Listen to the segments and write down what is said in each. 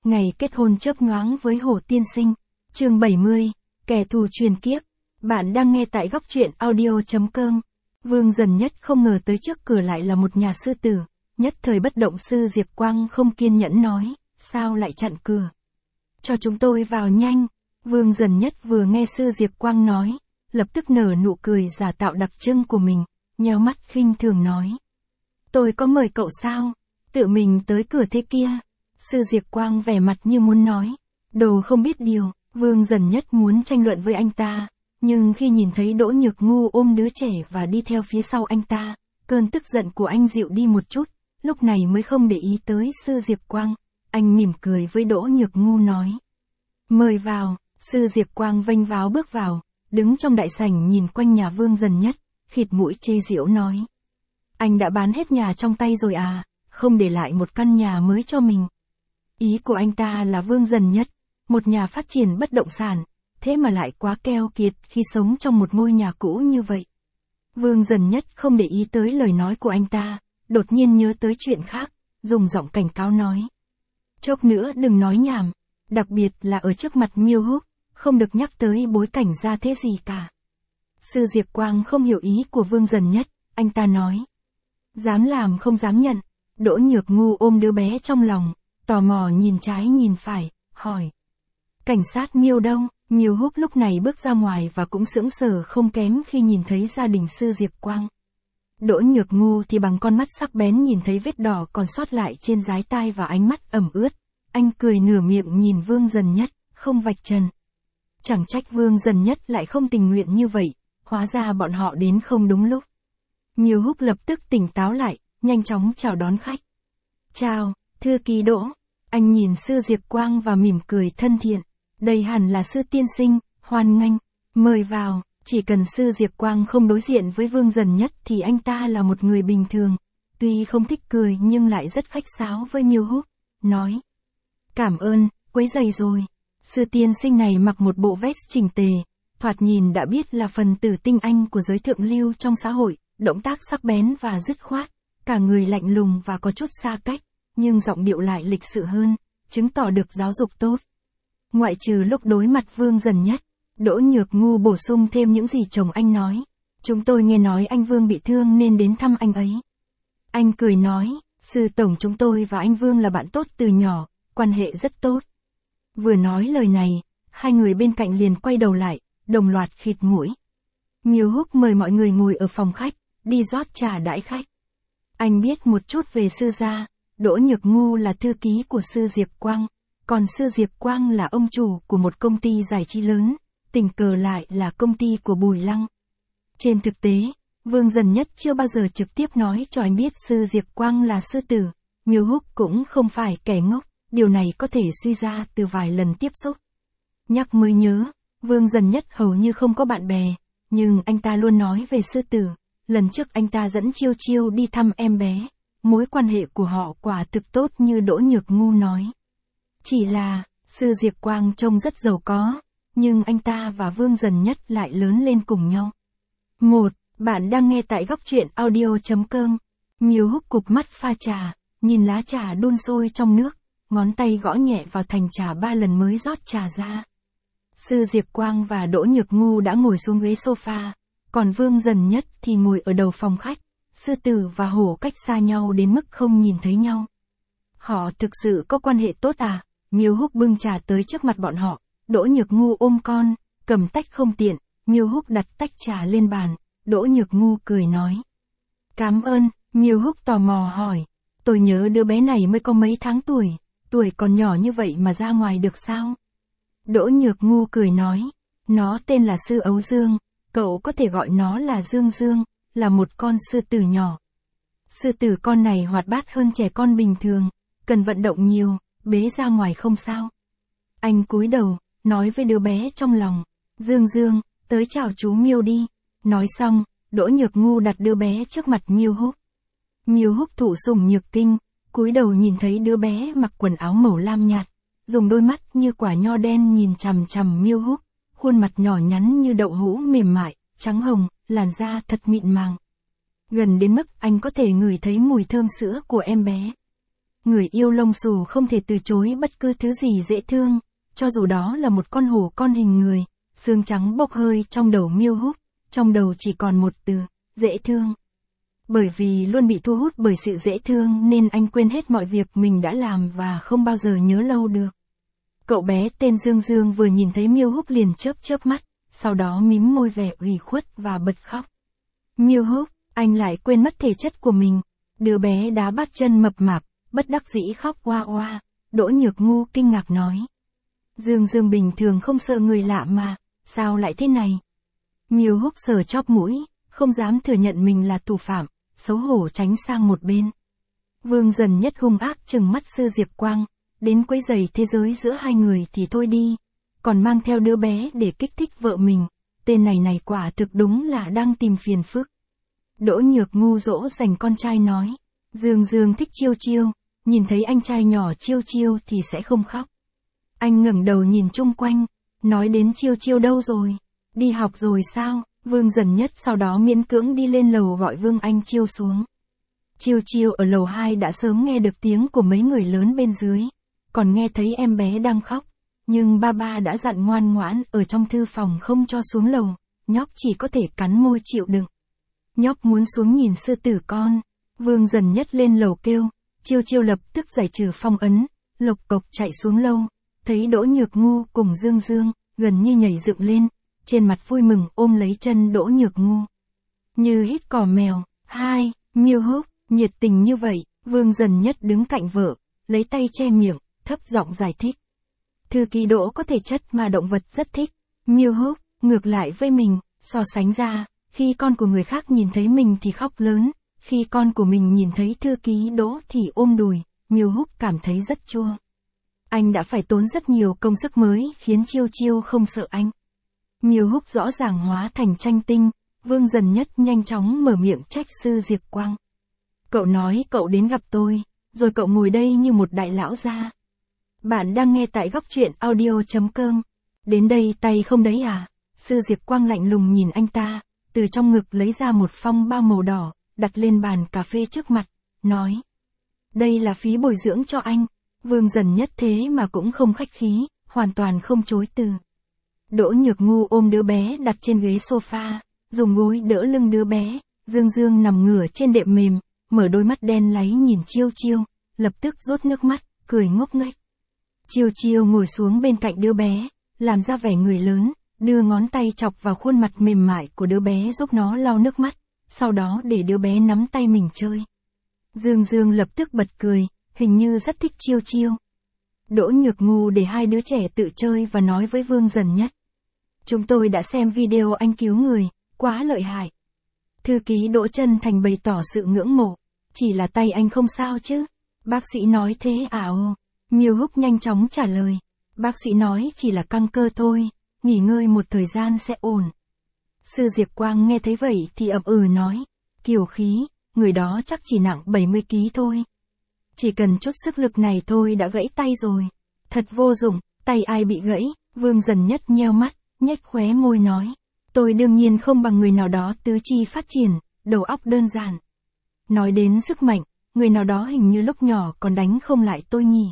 Ngày kết hôn chớp nhoáng với Hồ Tiên Sinh. Chương 70, kẻ thù truyền kiếp. Bạn đang nghe tại góc truyện audio.com. Vương Dần Nhất không ngờ tới trước cửa lại là một nhà sư tử, nhất thời bất động. Sư Diệp Quang không kiên nhẫn nói, sao lại chặn cửa? Cho chúng tôi vào nhanh. Vương Dần Nhất vừa nghe sư Diệp Quang nói, lập tức nở nụ cười giả tạo đặc trưng của mình, nheo mắt khinh thường nói. Tôi có mời cậu sao? Tự mình tới cửa thế kia. Sư Diệp Quang vẻ mặt như muốn nói, đồ không biết điều. Vương Dần Nhất muốn tranh luận với anh ta, nhưng khi nhìn thấy Đỗ Nhược Ngu ôm đứa trẻ và đi theo phía sau anh ta, cơn tức giận của anh dịu đi một chút, lúc này mới không để ý tới sư Diệp Quang. Anh mỉm cười với Đỗ Nhược Ngu nói. Mời vào. Sư Diệp Quang vênh váo bước vào, đứng trong đại sảnh nhìn quanh nhà Vương Dần Nhất, khịt mũi chê giễu nói. Anh đã bán hết nhà trong tay rồi à, không để lại một căn nhà mới cho mình. Ý của anh ta là Vương Dần Nhất, một nhà phát triển bất động sản, thế mà lại quá keo kiệt khi sống trong một ngôi nhà cũ như vậy. Vương Dần Nhất không để ý tới lời nói của anh ta, đột nhiên nhớ tới chuyện khác, dùng giọng cảnh cáo nói. Chốc nữa đừng nói nhảm, đặc biệt là ở trước mặt Miêu Húc, không được nhắc tới bối cảnh ra thế gì cả. Sư Diệp Quang không hiểu ý của Vương Dần Nhất, anh ta nói. Dám làm không dám nhận. Đỗ Nhược Ngu ôm đứa bé trong lòng, tò mò nhìn trái nhìn phải, hỏi. Cảnh sát Miêu đâu? Miêu Húc lúc này bước ra ngoài và cũng sững sờ không kém khi nhìn thấy gia đình sư Diệp Quang. Đỗ Nhược Ngu thì bằng con mắt sắc bén nhìn thấy vết đỏ còn sót lại trên dái tai và ánh mắt ẩm ướt. Anh cười nửa miệng nhìn Vương Dần Nhất, không vạch trần. Chẳng trách Vương Dần Nhất lại không tình nguyện như vậy, hóa ra bọn họ đến không đúng lúc. Miêu Húc lập tức tỉnh táo lại, nhanh chóng chào đón khách. Chào, thư ký Đỗ. Anh nhìn sư Diệp Quang và mỉm cười thân thiện. Đây hẳn là sư tiên sinh, hoan nghênh, mời vào. Chỉ cần sư Diệp Quang không đối diện với Vương Dần Nhất thì anh ta là một người bình thường. Tuy không thích cười nhưng lại rất khách sáo với Miêu Húc, nói. Cảm ơn, quấy rầy rồi. Sư tiên sinh này mặc một bộ vest chỉnh tề, thoạt nhìn đã biết là phần tử tinh anh của giới thượng lưu trong xã hội, động tác sắc bén và dứt khoát, cả người lạnh lùng và có chút xa cách, nhưng giọng điệu lại lịch sự hơn, chứng tỏ được giáo dục tốt. Ngoại trừ lúc đối mặt Vương Dần Nhất, Đỗ Nhược Ngu bổ sung thêm những gì chồng anh nói. Chúng tôi nghe nói anh Vương bị thương nên đến thăm anh ấy. Anh cười nói, sư tổng chúng tôi và anh Vương là bạn tốt từ nhỏ, quan hệ rất tốt. Vừa nói lời này, hai người bên cạnh liền quay đầu lại, đồng loạt khịt mũi. Miêu Húc mời mọi người ngồi ở phòng khách, đi rót trà đãi khách. Anh biết một chút về sư gia, Đỗ Nhược Ngu là thư ký của sư Diệp Quang, còn sư Diệp Quang là ông chủ của một công ty giải trí lớn, tình cờ lại là công ty của Bùi Lăng. Trên thực tế, Vương Dần Nhất chưa bao giờ trực tiếp nói cho anh biết sư Diệp Quang là sư tử. Miêu Húc cũng không phải kẻ ngốc, điều này có thể suy ra từ vài lần tiếp xúc. Nhắc mới nhớ, Vương Dần Nhất hầu như không có bạn bè, nhưng anh ta luôn nói về sư tử. Lần trước anh ta dẫn Chiêu Chiêu đi thăm em bé, mối quan hệ của họ quả thực tốt như Đỗ Nhược Ngu nói. Chỉ là, sư Diệp Quang trông rất giàu có, nhưng anh ta và Vương Dần Nhất lại lớn lên cùng nhau. Bạn đang nghe tại góc truyện audio.com. Miêu Húc cụp mắt pha trà, nhìn lá trà đun sôi trong nước, ngón tay gõ nhẹ vào thành trà 3 lần mới rót trà ra. Sư Diệp Quang và Đỗ Nhược Ngu đã ngồi xuống ghế sofa, còn Vương Dần Nhất thì ngồi ở đầu phòng khách. Sư tử và hổ cách xa nhau đến mức không nhìn thấy nhau. Họ thực sự có quan hệ tốt à? Miêu Húc bưng trà tới trước mặt bọn họ, Đỗ Nhược Ngu ôm con, cầm tách không tiện, Miêu Húc đặt tách trà lên bàn, Đỗ Nhược Ngu cười nói. Cảm ơn. Miêu Húc tò mò hỏi. Tôi nhớ đứa bé này mới có mấy tháng tuổi còn nhỏ như vậy mà ra ngoài được sao? Đỗ Nhược Ngu cười nói. Nó tên là sư Ấu Dương, cậu có thể gọi nó là Dương Dương, là một con sư tử nhỏ. Sư tử con này hoạt bát hơn trẻ con bình thường, cần vận động nhiều, bế ra ngoài không sao. Anh cúi đầu, nói với đứa bé trong lòng. Dương Dương, tới chào chú Miêu đi. Nói xong, Đỗ Nhược Ngu đặt đứa bé trước mặt Miêu Húc. Miêu Húc thụ sủng nhược kinh, cúi đầu nhìn thấy đứa bé mặc quần áo màu lam nhạt, dùng đôi mắt như quả nho đen nhìn chằm chằm Miêu Húc, khuôn mặt nhỏ nhắn như đậu hũ mềm mại, trắng hồng, làn da thật mịn màng. Gần đến mức anh có thể ngửi thấy mùi thơm sữa của em bé. người yêu lông xù không thể từ chối bất cứ thứ gì dễ thương, cho dù đó là một con hổ con hình người, xương trắng bốc hơi trong đầu Miêu Húc, trong đầu chỉ còn một từ, dễ thương. Bởi vì luôn bị thu hút bởi sự dễ thương nên anh quên hết mọi việc mình đã làm và không bao giờ nhớ lâu được. Cậu bé tên Dương Dương vừa nhìn thấy Miêu Húc liền chớp chớp mắt, sau đó mím môi vẻ ủy khuất và bật khóc. Miêu Húc, anh lại quên mất thể chất của mình. Đứa bé đá bát chân mập mạp, bất đắc dĩ khóc oa oa. Đỗ Nhược Ngu kinh ngạc nói. Dương Dương bình thường không sợ người lạ mà, sao lại thế này? Miêu Húc sờ chóp mũi, không dám thừa nhận mình là thủ phạm, xấu hổ tránh sang một bên. Vương Dần Nhất hung ác trừng mắt Sư Diệp Quang, đến quấy rầy thế giới giữa hai người thì thôi đi, còn mang theo đứa bé để kích thích vợ mình, tên này quả thực đúng là đang tìm phiền phức. Đỗ Nhược Ngu dỗ dành con trai nói, Dương Dương thích Chiêu Chiêu, nhìn thấy anh trai nhỏ Chiêu Chiêu thì sẽ không khóc. Anh ngẩng đầu nhìn chung quanh, nói đến Chiêu Chiêu đâu rồi, đi học rồi sao? Vương Dần Nhất sau đó miễn cưỡng đi lên lầu gọi Vương Anh Chiêu xuống. Chiêu Chiêu ở lầu 2 đã sớm nghe được tiếng của mấy người lớn bên dưới, còn nghe thấy em bé đang khóc, nhưng ba đã dặn ngoan ngoãn ở trong thư phòng không cho xuống lầu, nhóc chỉ có thể cắn môi chịu đựng. Nhóc muốn xuống nhìn sư tử con. Vương Dần Nhất lên lầu kêu, Chiêu Chiêu lập tức giải trừ phong ấn, lộc cộc chạy xuống lâu, thấy Đỗ Nhược Ngu cùng Dương Dương, gần như nhảy dựng lên, trên mặt vui mừng ôm lấy chân Đỗ Nhược Ngu. Như hít cỏ mèo, hai, Miêu Húc, nhiệt tình như vậy, Vương Dần Nhất đứng cạnh vợ, lấy tay che miệng, thấp giọng giải thích. Thư ký Đỗ có thể chất mà động vật rất thích, Miêu Húc, ngược lại với mình, so sánh ra, khi con của người khác nhìn thấy mình thì khóc lớn, khi con của mình nhìn thấy thư ký Đỗ thì ôm đùi, Miêu Húc cảm thấy rất chua. Anh đã phải tốn rất nhiều công sức mới khiến Chiêu Chiêu không sợ anh. Miêu Húc rõ ràng hóa thành tranh tinh, Vương Dần Nhất nhanh chóng mở miệng trách Sư Diệp Quang. Cậu nói cậu đến gặp tôi, rồi cậu ngồi đây như một đại lão gia. Bạn đang nghe tại góc truyện audio.com. Đến đây tay không đấy à? Sư Diệp Quang lạnh lùng nhìn anh ta, từ trong ngực lấy ra một phong bao màu đỏ, đặt lên bàn cà phê trước mặt, nói. Đây là phí bồi dưỡng cho anh. Vương Dần Nhất thế mà cũng không khách khí, hoàn toàn không chối từ. Đỗ Nhược Ngu ôm đứa bé đặt trên ghế sofa, dùng gối đỡ lưng đứa bé, Dương Dương nằm ngửa trên đệm mềm, mở đôi mắt đen láy nhìn Chiêu Chiêu, lập tức rốt nước mắt, cười ngốc nghếch. Chiêu Chiêu ngồi xuống bên cạnh đứa bé, làm ra vẻ người lớn, đưa ngón tay chọc vào khuôn mặt mềm mại của đứa bé giúp nó lau nước mắt, sau đó để đứa bé nắm tay mình chơi. Dương Dương lập tức bật cười, hình như rất thích Chiêu Chiêu. Đỗ Nhược Ngu để hai đứa trẻ tự chơi và nói với Vương Dần Nhất. Chúng tôi đã xem video anh cứu người, quá lợi hại. Thư ký Đỗ chân thành bày tỏ sự ngưỡng mộ, chỉ là tay anh không sao chứ? Bác sĩ nói thế à? Ồ, Miêu Húc nhanh chóng trả lời. Bác sĩ nói chỉ là căng cơ thôi, nghỉ ngơi một thời gian sẽ ổn. Sư Diệp Quang nghe thấy vậy thì ậm nói. Kiều khí, người đó chắc chỉ nặng 70 kg thôi. Chỉ cần chút sức lực này thôi đã gãy tay rồi. Thật vô dụng, tay ai bị gãy? Vương Dần Nhất nheo mắt, nhếch khóe môi nói. Tôi đương nhiên không bằng người nào đó tứ chi phát triển, đầu óc đơn giản. Nói đến sức mạnh, người nào đó hình như lúc nhỏ còn đánh không lại tôi nhỉ.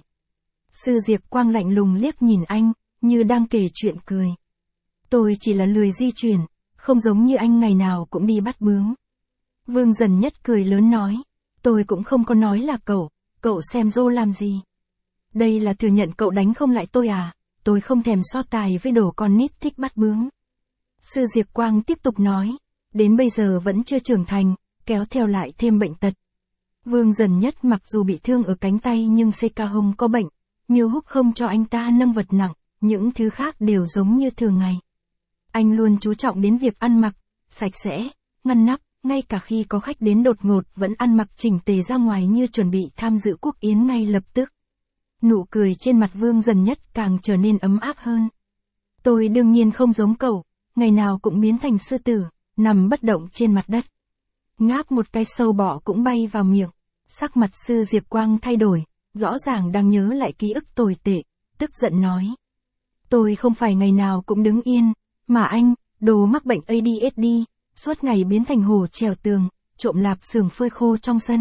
Sư Diệp Quang lạnh lùng liếc nhìn anh, như đang kể chuyện cười. Tôi chỉ là lười di chuyển, không giống như anh ngày nào cũng đi bắt bướm. Vương Dần Nhất cười lớn nói. Tôi cũng không có nói là cậu xem rô làm gì. Đây là thừa nhận cậu đánh không lại tôi à, tôi không thèm so tài với đồ con nít thích bắt bướm. Sư Diệp Quang tiếp tục nói, đến bây giờ vẫn chưa trưởng thành, kéo theo lại thêm bệnh tật. Vương Dần Nhất mặc dù bị thương ở cánh tay nhưng CK Hồng có bệnh, Miêu Húc không cho anh ta nâng vật nặng, những thứ khác đều giống như thường ngày. Anh luôn chú trọng đến việc ăn mặc, sạch sẽ, ngăn nắp, ngay cả khi có khách đến đột ngột vẫn ăn mặc chỉnh tề ra ngoài như chuẩn bị tham dự quốc yến ngay lập tức. Nụ cười trên mặt Vương Dần Nhất càng trở nên ấm áp hơn. Tôi đương nhiên không giống cậu, ngày nào cũng biến thành sư tử, nằm bất động trên mặt đất. Ngáp một cái sâu bọ cũng bay vào miệng, sắc mặt Sư Diệp Quang thay đổi, rõ ràng đang nhớ lại ký ức tồi tệ, tức giận nói. Tôi không phải ngày nào cũng đứng yên, mà anh, đồ mắc bệnh ADHD, suốt ngày biến thành hổ trèo tường, trộm lạp xưởng phơi khô trong sân,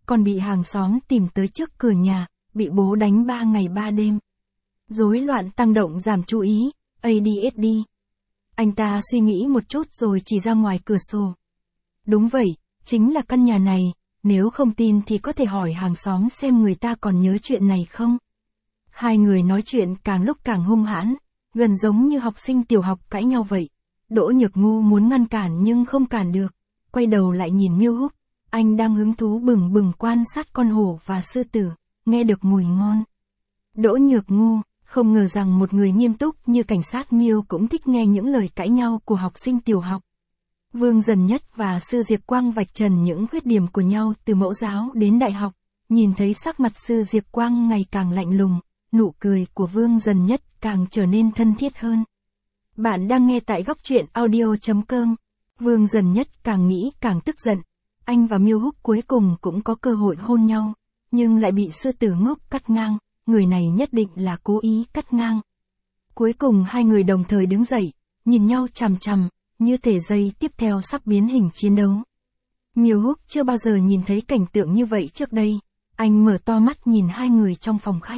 còn bị hàng xóm tìm tới trước cửa nhà, bị bố đánh 3 ngày 3 đêm. Rối loạn tăng động giảm chú ý, ADHD. Anh ta suy nghĩ một chút rồi chỉ ra ngoài cửa sổ. Đúng vậy, chính là căn nhà này, nếu không tin thì có thể hỏi hàng xóm xem người ta còn nhớ chuyện này không. Hai người nói chuyện càng lúc càng hung hãn, gần giống như học sinh tiểu học cãi nhau vậy. Đỗ Nhược Ngu muốn ngăn cản nhưng không cản được, quay đầu lại nhìn Miêu Húc, anh đang hứng thú bừng bừng quan sát con hổ và sư tử, nghe được mùi ngon. Đỗ Nhược Ngu, không ngờ rằng một người nghiêm túc như cảnh sát Miêu cũng thích nghe những lời cãi nhau của học sinh tiểu học. Vương Dần Nhất và Sư Diệp Quang vạch trần những khuyết điểm của nhau từ mẫu giáo đến đại học, nhìn thấy sắc mặt Sư Diệp Quang ngày càng lạnh lùng, nụ cười của Vương Dần Nhất càng trở nên thân thiết hơn. Bạn đang nghe tại góc truyện audio.com. Vương Dần Nhất càng nghĩ càng tức giận, anh và Miêu Húc cuối cùng cũng có cơ hội hôn nhau, nhưng lại bị sư tử ngốc cắt ngang, người này nhất định là cố ý cắt ngang. Cuối cùng hai người đồng thời đứng dậy, nhìn nhau chằm chằm, như thể giây tiếp theo sắp biến hình chiến đấu. Miêu Húc chưa bao giờ nhìn thấy cảnh tượng như vậy trước đây, anh mở to mắt nhìn hai người trong phòng khách.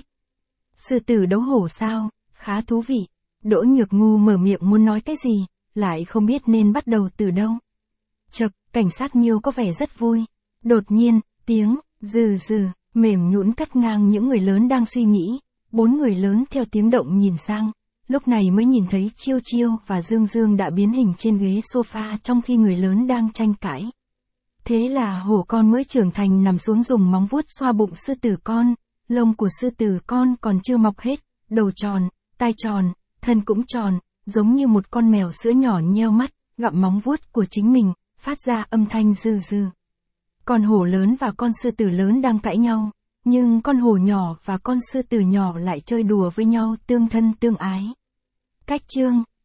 Sư tử đấu hổ sao, khá thú vị. Đỗ Nhược Ngu mở miệng muốn nói cái gì, lại không biết nên bắt đầu từ đâu. Chậc, cảnh sát Miêu có vẻ rất vui. Đột nhiên, tiếng rừ rừ mềm nhũn cắt ngang những người lớn đang suy nghĩ. 4 người lớn theo tiếng động nhìn sang, lúc này mới nhìn thấy Chiêu Chiêu và Dương Dương đã biến hình trên ghế sofa trong khi người lớn đang tranh cãi. Thế là hổ con mới trưởng thành nằm xuống dùng móng vuốt xoa bụng sư tử con, lông của sư tử con còn chưa mọc hết, đầu tròn, tai tròn, thân cũng tròn, giống như một con mèo sữa nhỏ nheo mắt, gặm móng vuốt của chính mình, phát ra âm thanh rừ rừ. Con hổ lớn và con sư tử lớn đang cãi nhau, nhưng con hổ nhỏ và con sư tử nhỏ lại chơi đùa với nhau tương thân tương ái. Cách chương